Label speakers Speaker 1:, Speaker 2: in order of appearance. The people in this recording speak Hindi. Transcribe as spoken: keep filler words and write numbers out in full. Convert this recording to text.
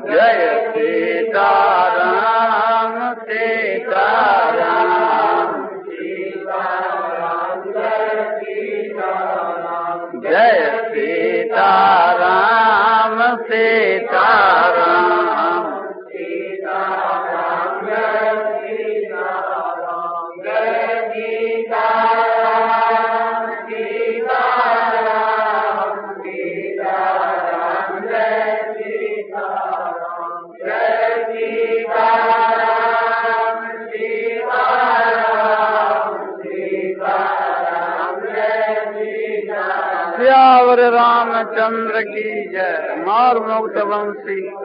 Speaker 1: जय सीताराम सीताराम जय सीताराम सीताराम सियावर रामचंद्र की जय। मार मुक्त वंशी